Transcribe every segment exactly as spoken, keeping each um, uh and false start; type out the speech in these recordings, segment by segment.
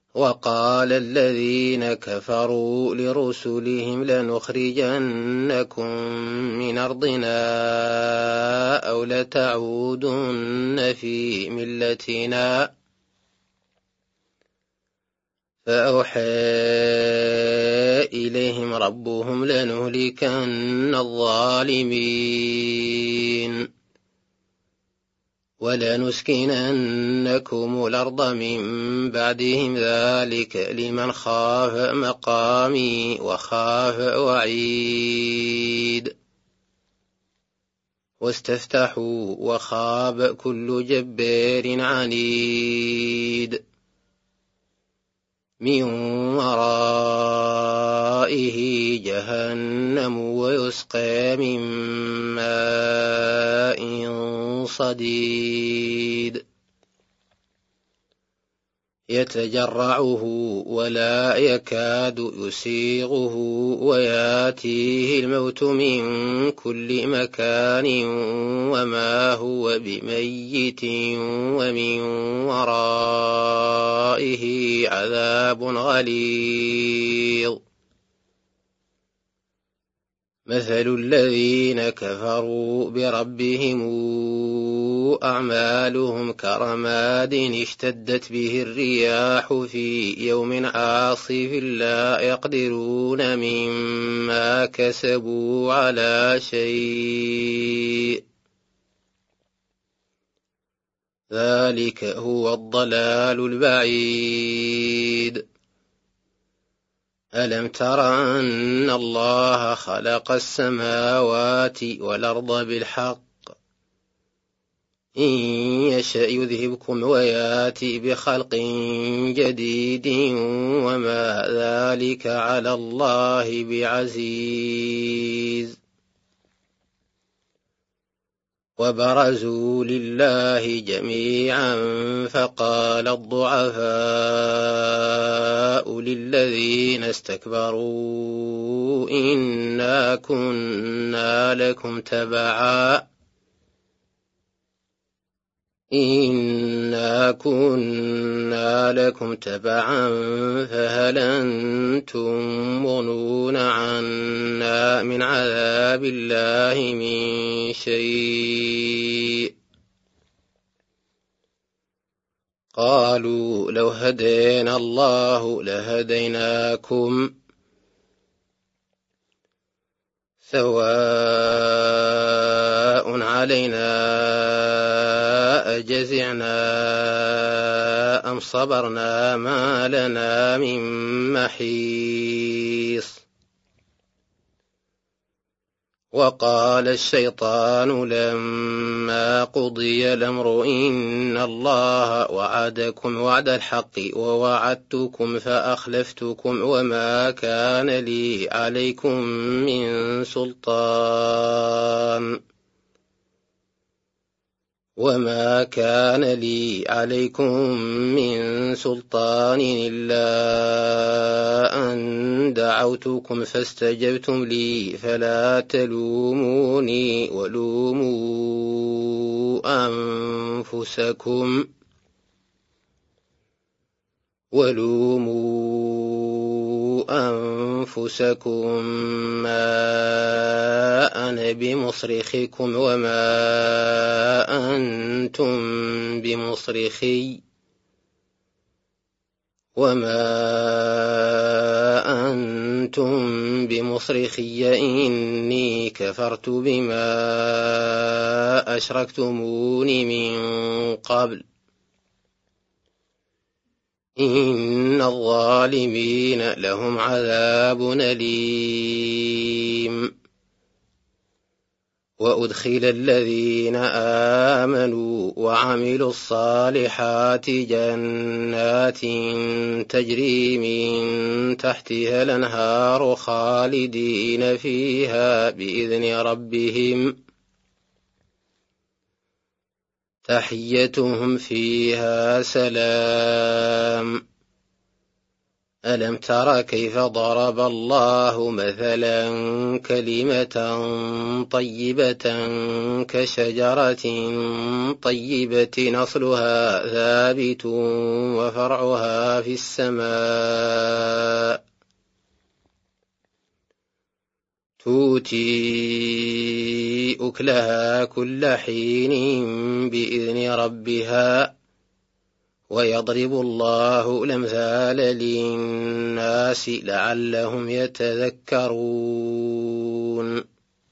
وقال الذين كفروا لرسلهم لنخرجنكم من أرضنا أو لتعودن في ملتنا فأوحى إليهم ربهم لنهلكن الظالمين ولنسكننكم الأرض من بعدهم ذلك لمن خاف مقامي وخاف وعيد واستفتحوا وخاب كل جبار عنيد من ورائه جهنم ويسقى من ماء صديد يتجرعه ولا يكاد يسيغه وياتيه الموت من كل مكان وما هو بميت ومن ورائه عذاب غليظ مثل الذين كفروا بربهم أعمالهم كرماد اشتدت به الرياح في يوم عاصف لا يقدرون مما كسبوا على شيء ذلك هو الضلال البعيد ألم تر أن الله خلق السماوات والأرض بالحق إن يشأ يذهبكم وياتي بخلق جديد وما ذلك على الله بعزيز وبرزوا لله جميعا فقال الضعفاء للذين استكبروا إنا كنا لكم تبعا إنا كنا لكم تبعا فهل أنتم مغنون عنا من عذاب الله من شيء قالوا لو هدينا الله لهديناكم سواء علينا أجزعنا أم صبرنا ما لنا من محيص وقال الشيطان لما قضي الأمر إن الله وعدكم وعد الحق ووعدتكم فأخلفتكم وما كان لي عليكم من سلطان وما كان لي عليكم من سلطان إلا أن دعوتكم فاستجبتم لي فلا تلوموني ولوموا أنفسكم ولوموا أنفسكم ما أنا بمصرخكم وما أنتم بمصرخي وما أنتم بمصرخي إني كفرت بما أشركتمون من قبل إن الظالمين لهم عذاب أليم وأدخل الذين آمنوا وعملوا الصالحات جنات تجري من تحتها الأنهار خالدين فيها بإذن ربهم تحيتهم فيها سلام ألم تر كيف ضرب الله مثلا كلمة طيبة كشجرة طيبة أصلها ثابت وفرعها في السماء تؤتي أكلها كل حين بإذن ربها ويضرب الله الأمثال للناس لعلهم يتذكرون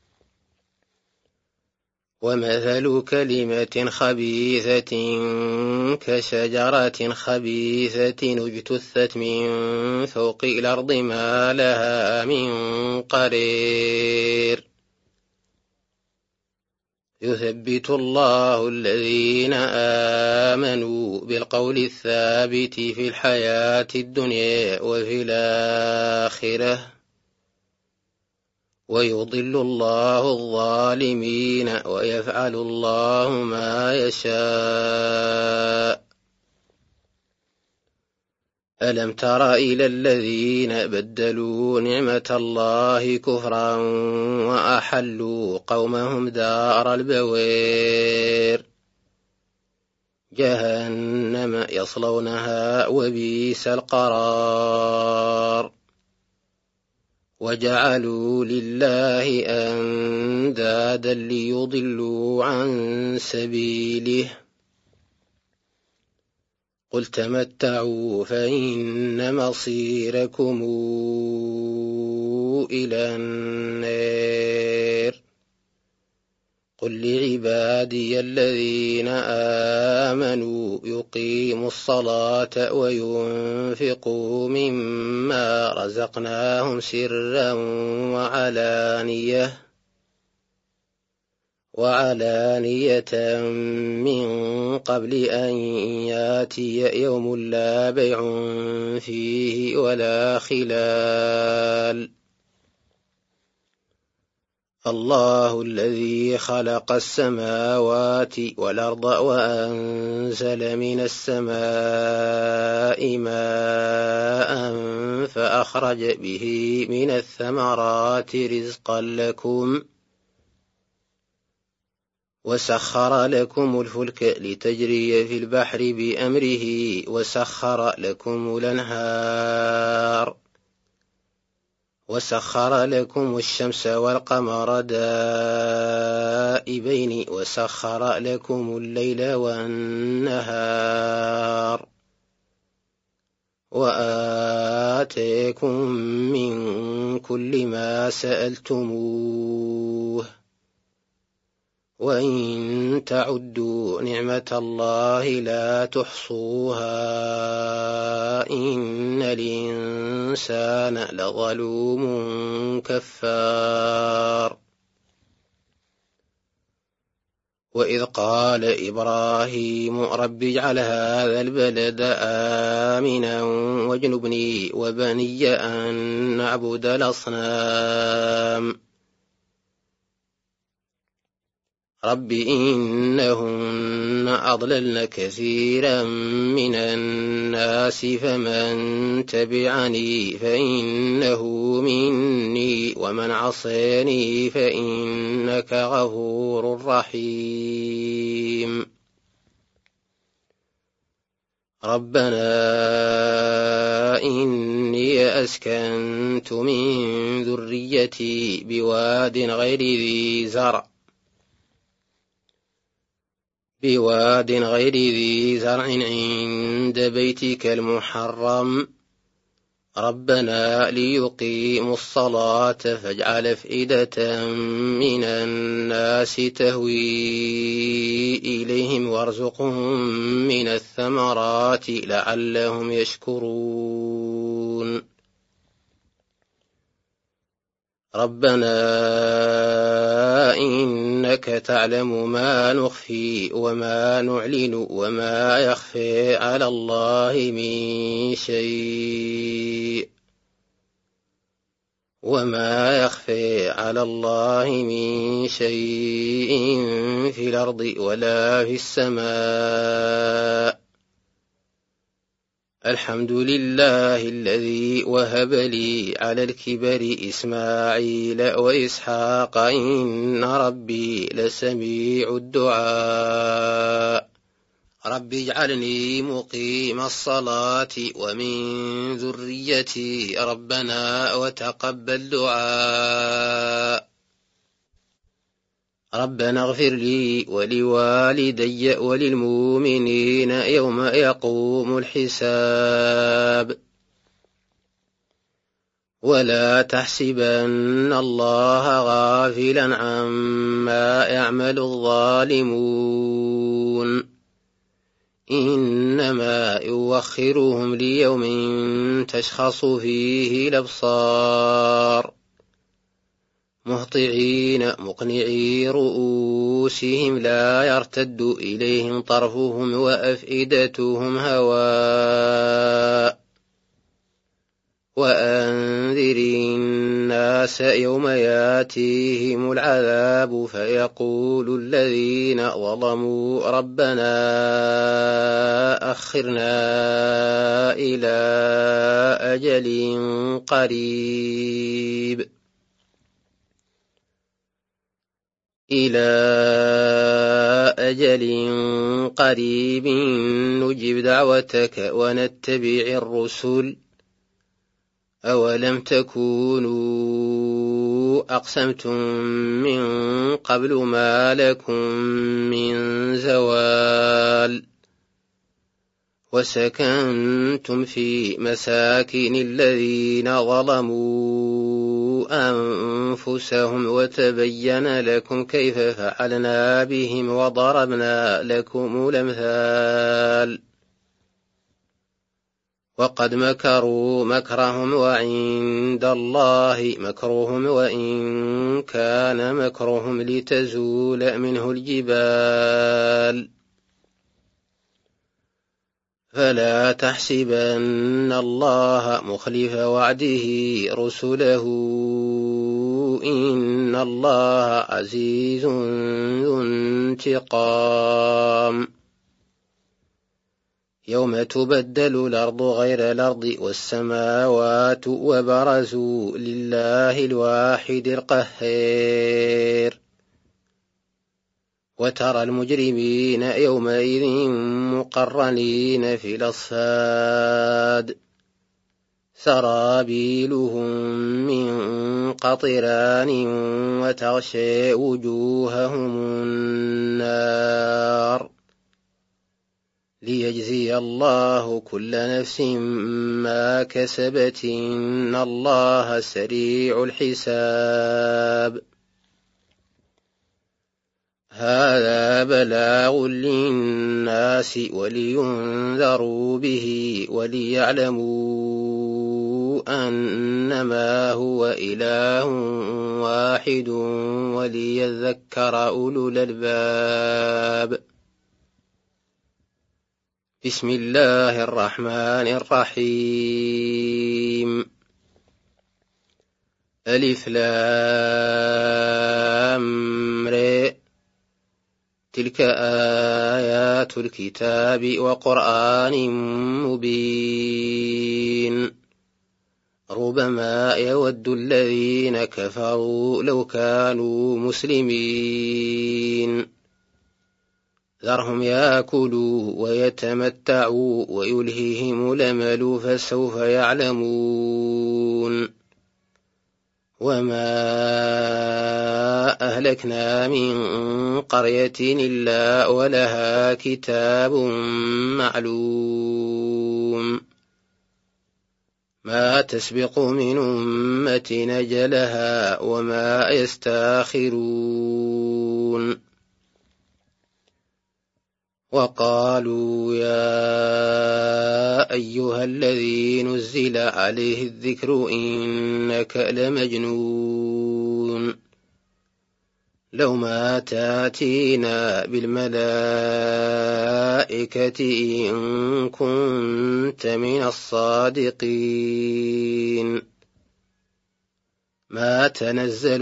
ومثل كلمة خبيثة كشجرة خبيثة اجتثت من فوق الأرض ما لها من قرير يثبت الله الذين آمنوا بالقول الثابت في الحياة الدنيا وفي الآخرة ويضل الله الظالمين ويفعل الله ما يشاء ألم تر إلى الذين بدلوا نعمة الله كفرا وأحلوا قومهم دار البوير جهنم يصلونها وبئس القرار وجعلوا لله أندادا ليضلوا عن سبيله قل تمتعوا فإن مصيركم إلى النار قل لعبادي الذين آمنوا يقيموا الصلاة وينفقوا مما رزقناهم سرا وعلانية وعلانية من قبل أن ياتي يوم لا بيع فيه ولا خلال الله الذي خلق السماوات والأرض وأنزل من السماء ماء فأخرج به من الثمرات رزقا لكم وسخر لكم الفلك لتجري في البحر بأمره وسخر لكم الأنهار وسخر لكم الشمس والقمر دائبين وسخر لكم الليل والنهار وآتيكم من كل ما سألتموه وإن تعدوا نعمة الله لا تحصوها إن الإنسان لظلوم كفار وإذ قال إبراهيم رب اجعل هذا البلد آمنا واجنبني وبني أن نعبد الأصنام رب إنهن أضللن كثيرا من الناس فمن تبعني فإنه مني ومن عصاني فإنك غفور رحيم ربنا إني أسكنت من ذريتي بواد غير ذي زرع بواد غير ذي زرع عند بيتك المحرم ربنا ليقيموا الصلاة فاجعل أفئدة من الناس تهوي إليهم وارزقهم من الثمرات لعلهم يشكرون ربنا إنك تعلم ما نخفي وما نعلن وما يخفى على الله من شيء وما يخفى على الله من شيء في الأرض ولا في السماء الحمد لله الذي وهب لي على الكبر إسماعيل وإسحاق إن ربي لسميع الدعاء رب اجعلني مقيم الصلاة ومن ذريتي ربنا وتقبل دعاء ربنا اغفر لي ولوالدي وللمؤمنين يوم يقوم الحساب ولا تحسبن الله غافلا عما يعمل الظالمون إنما يوخرهم ليوم تشخص فيه الأبصار مهطعين مقنعي رؤوسهم لا يرتد إليهم طرفهم وأفئدتهم هواء وأنذر الناس يوم ياتيهم العذاب فيقول الذين ظلموا ربنا أخرنا إلى أجل قريب إلى أجل قريب نجب دعوتك ونتبع الرسل أولم تكونوا أقسمتم من قبل ما لكم من زوال وسكنتم في مساكن الذين ظلموا أنفسهم وتبين لكم كيف فعلنا بهم وضربنا لكم الأمثال وقد مكروا مكرهم وعند الله مكرهم وإن كان مكرهم لتزول منه الجبال فلا تحسبن الله مخلف وعده رسله إن الله عزيز ذو انتقام يوم تبدل الأرض غير الأرض والسماوات وبرزوا لله الواحد القهار وترى المجرمين يومئذ مقرنين في الأصفاد سرابيلهم من قطران وتغشى وجوههم النار ليجزي الله كل نفس ما كسبت إن الله سريع الحساب هذا بلاغ للناس ولينذروا به وليعلموا أنما هو إله واحد وليذكر أولو الألباب بسم الله الرحمن الرحيم ألف لام ر تلك آيات الكتاب وقرآن مبين ربما يود الذين كفروا لو كانوا مسلمين ذرهم يأكلوا ويتمتعوا ويلههم الأمل فسوف يعلمون وما أهلكنا من قرية إلا ولها كتاب معلوم ما تسبق من أمة أجلها وما يستاخرون وقالوا يا أيها الذي نزل عليه الذكر إنك لمجنون لو ما تاتينا بالملائكة إن كنت من الصادقين ما تنزل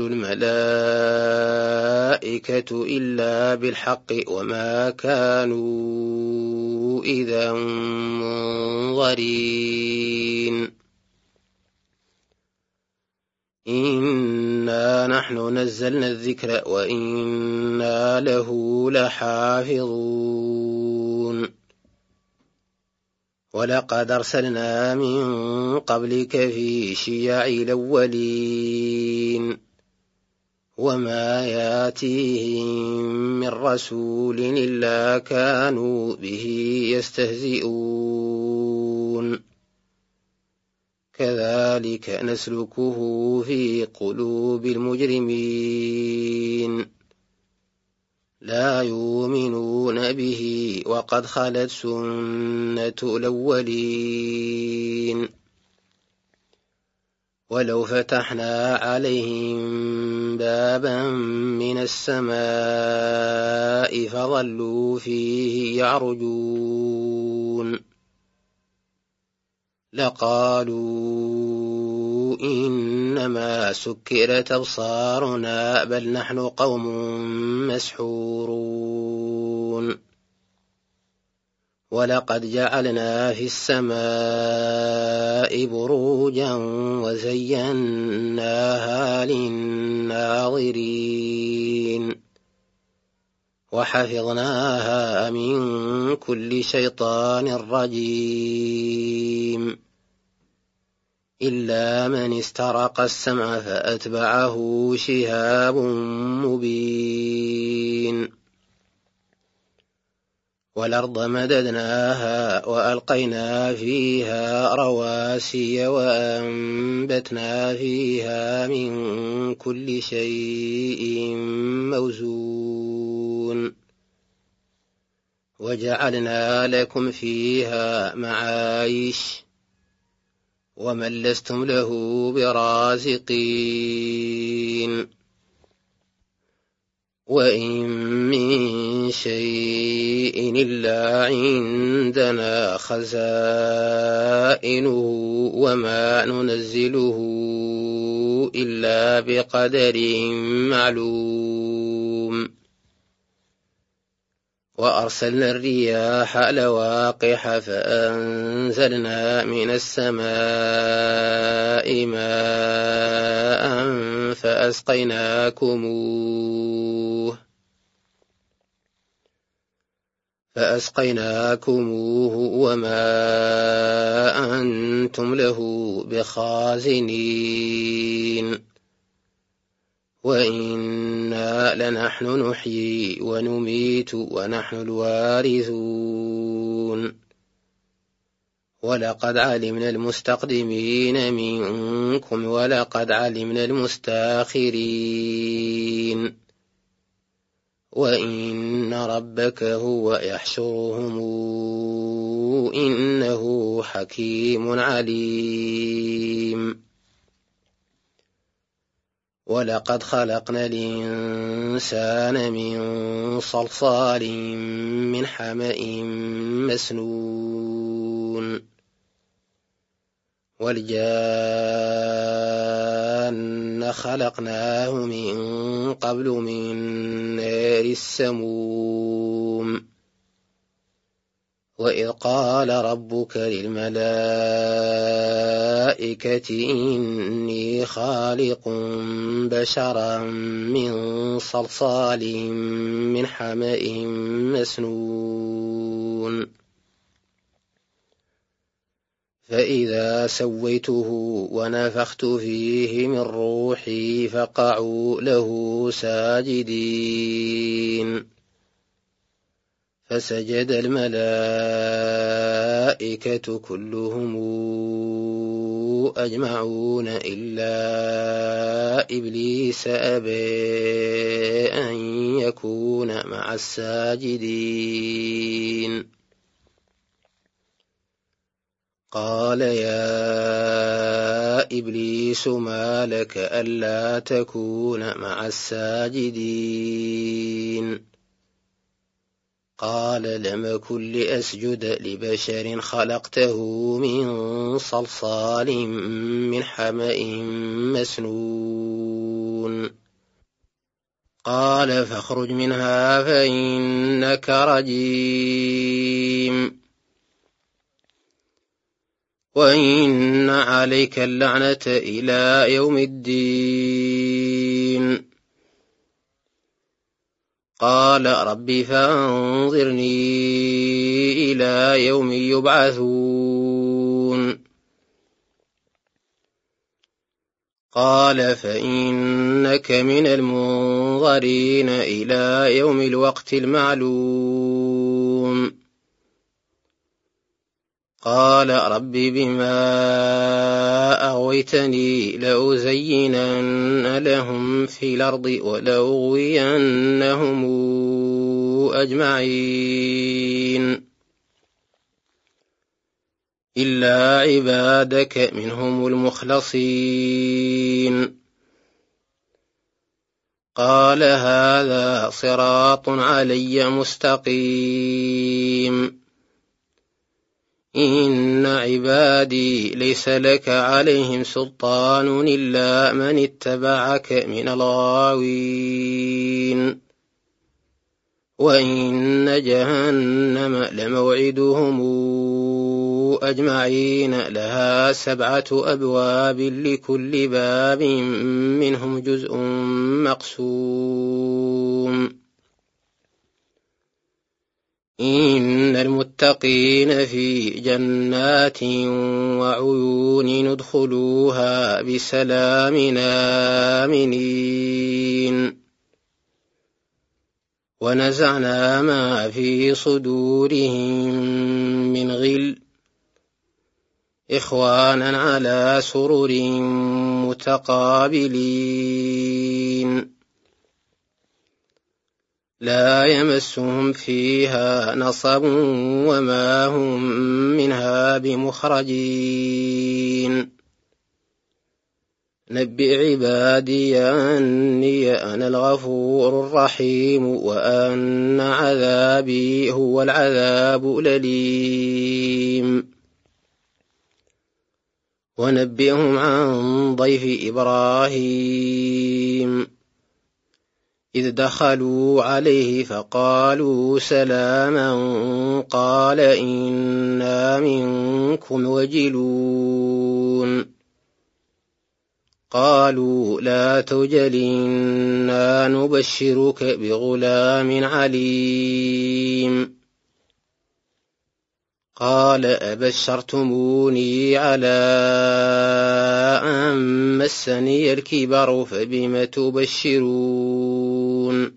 الملائكة إلا بالحق وما كانوا إذا منظرين إنا نحن نزلنا الذكر وإنا له لحافظون ولقد أرسلنا من قبلك في شيع الأولين وما ياتيهم من رسول إلا كانوا به يستهزئون كذلك نسلكه في قلوب المجرمين لا يؤمنون به وقد خلت سنة الأولين ولو فتحنا عليهم بابا من السماء فظلوا فيه يعرجون لقالوا إنما سكرت أبصارنا بل نحن قوم مسحورون ولقد جعلنا في السماء بروجا وزيناها للناظرين وحفظناها من كل شيطان رجيم إلا من استرق السمع فأتبعه شهاب مبين والأرض مددناها وألقينا فيها رواسي وأنبتنا فيها من كل شيء موزون وجعلنا لكم فيها معايش ومن لستم له برازقين وإن من شيء إلا عندنا خزائنه وما ننزله إلا بقدر معلوم وأرسلنا الرياح لواقح فأنزلنا من السماء ماء فأسقيناكموه فأسقيناكموه وما أنتم له بخازنين وإنا لنحن نحيي ونميت ونحن الوارثون ولقد علمنا المستقدمين منكم ولقد علمنا المستاخرين وإن ربك هو يحشرهم إنه حكيم عليم ولقد خلقنا الإنسان من صلصال من حمأ مسنون والجان خلقناه من قبل من نار السموم وإذ قال ربك للملائكة إني خالق بشرا من صلصال من حمأ مسنون فإذا سويته ونفخت فيه من روحي فقعوا له ساجدين فسجد الملائكة كلهم أجمعون إلا إبليس أبى أن يكون مع الساجدين قال يا إبليس ما لك ألا تكون مع الساجدين قال لم كن لأسجد لبشر خلقته من صلصال من حمأ مسنون قال فاخرج منها فإنك رجيم وإن عليك اللعنة إلى يوم الدين قال رب فانظرني إلى يوم يبعثون قال فإنك من المنظرين إلى يوم الوقت المعلوم قال رب بما أغويتني لأزينن لهم في الأرض ولأغوينهم أجمعين إلا عبادك منهم المخلصين قال هذا صراط علي مستقيم إن عبادي ليس لك عليهم سلطان إلا من اتبعك من الغاوين وإن جهنم لموعدهم أجمعين لها سبعة أبواب لكل باب منهم جزء مقسوم إن المتقين في جنات وعيون ندخلوها بسلام آمنين ونزعنا ما في صدورهم من غل إخوانا على سرر متقابلين لا يمسهم فيها نصب وما هم منها بمخرجين نبئ عبادي أني أنا الغفور الرحيم وأن عذابي هو العذاب الأليم ونبئهم عن ضيف إبراهيم إذ دخلوا عليه فقالوا سلاما قال إنا منكم وجلون قالوا لا توجل إنا نبشرك بغلام عليم قال أبشرتموني على أن مسني الكبر فبم تبشرون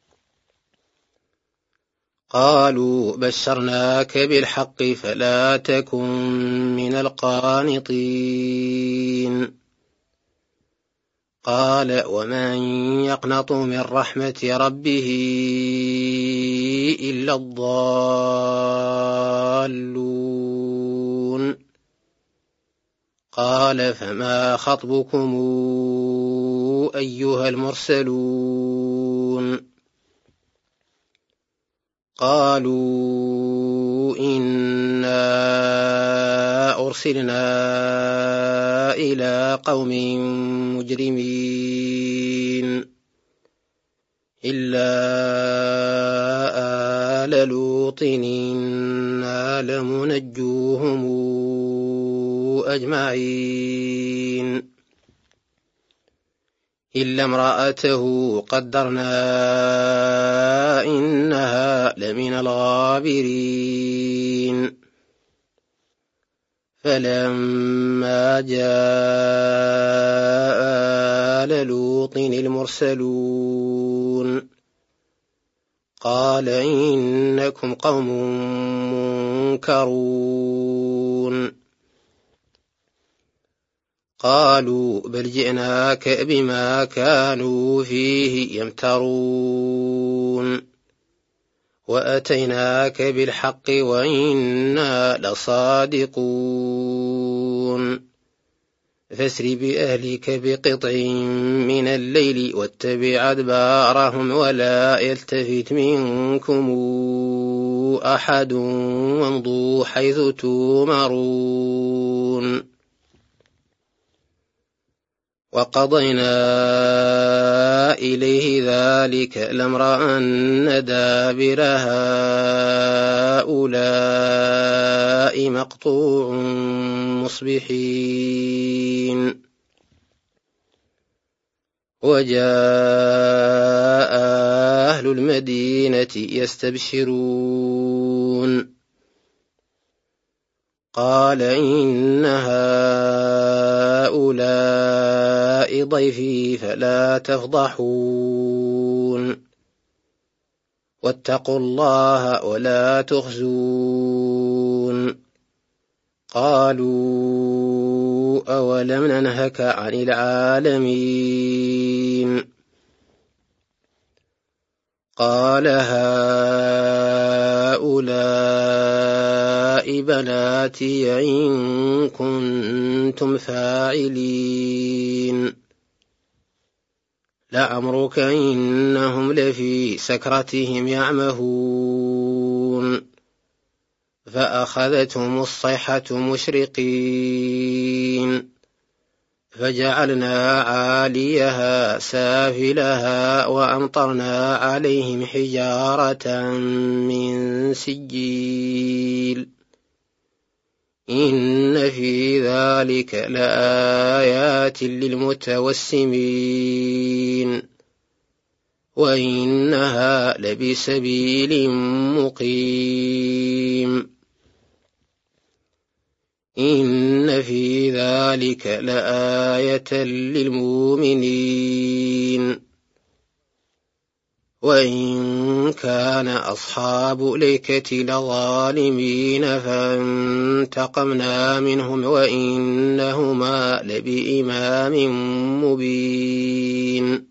قالوا بشرناك بالحق فلا تكن من القانطين قال ومن يقنط من رحمة ربه إلا الضالون قال فما خطبكم أيها المرسلون قالوا إنا أرسلنا إلى قوم مجرمين إلا آل لوط إنا لمنجوهم أجمعين إلا امرأته قدرنا إنها لمن الغابرين فلما جاء آل لوط المرسلون قال إنكم قوم منكرون قالوا بل جئناك بما كانوا فيه يمترون وأتيناك بالحق وإنا لصادقون فاسر بأهلك بقطع من الليل واتبع أدبارهم ولا يلتفت منكم أحد وامضوا حيث تؤمرون وقضينا إليه ذلك الأمر أن دابر هؤلاء مقطوع مصبحين وجاء أهل المدينة يستبشرون قال إن هؤلاء ضيفي فلا تفضحون واتقوا الله ولا تخزون قالوا أولم ننهك عن العالمين قال هؤلاء بناتي إن كنتم فاعلين لعمرك إنهم لفي سكرتهم يعمهون فأخذتهم الصيحة مشرقين فجعلنا عاليها سافلها وأمطرنا عليهم حجارة من سجيل إن في ذلك لآيات للمتوسمين وإنها لبسبيل مقيم إن في ذلك لآية للمؤمنين وإن كان أصحاب الأيكة لظالمين فانتقمنا منهم وإنهما لبإمام مبين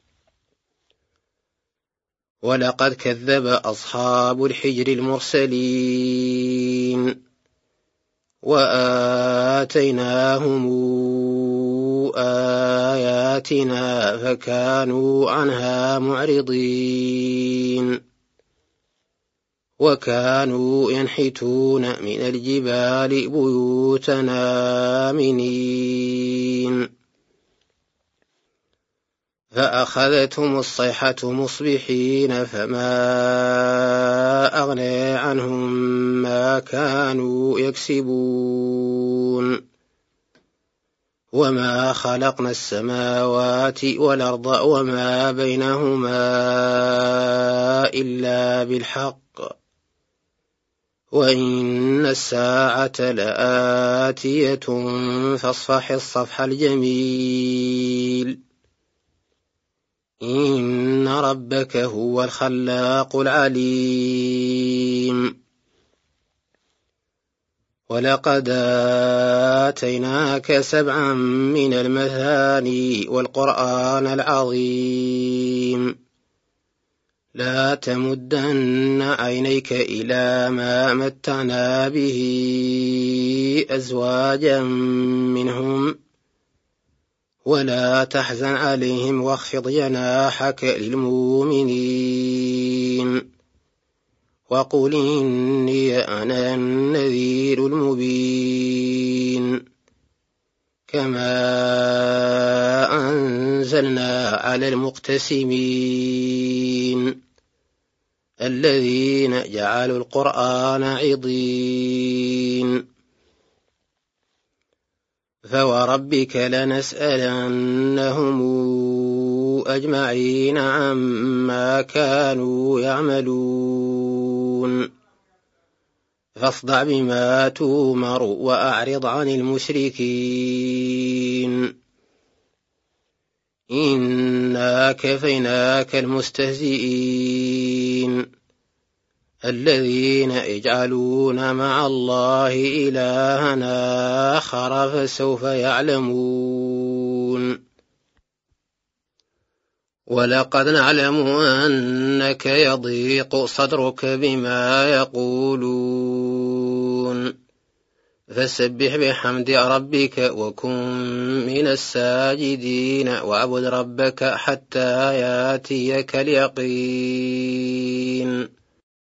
ولقد كذب أصحاب الحجر المرسلين وآتيناهم آياتنا فكانوا عنها معرضين وكانوا ينحتون من الجبال بيوتا آمنين فأخذتهم الصيحة مصبحين فما أغنى عنهم ما كانوا يكسبون وما خلقنا السماوات والأرض وما بينهما إلا بالحق وإن الساعة لآتية فاصفح الصفح الجميل إن ربك هو الخلاق العليم ولقد آتيناك سبعا من المثاني والقرآن العظيم لا تمدن عينيك إلى ما متعنا به أزواجا منهم ولا تحزن عليهم واخفض جناحك للمؤمنين وقل إني أنا النذير المبين كما أنزلنا على المقتسمين الذين جعلوا القرآن عضين فوربك لنسألنهم أجمعين عما كانوا يعملون فاصدع بما تؤمر وأعرض عن المشركين إنا كفيناك المستهزئين الذين يجعلون مع الله إلها آخر فسوف يعلمون ولقد نعلم أنك يضيق صدرك بما يقولون فسبح بحمد ربك وكن من الساجدين واعبد ربك حتى ياتيك اليقين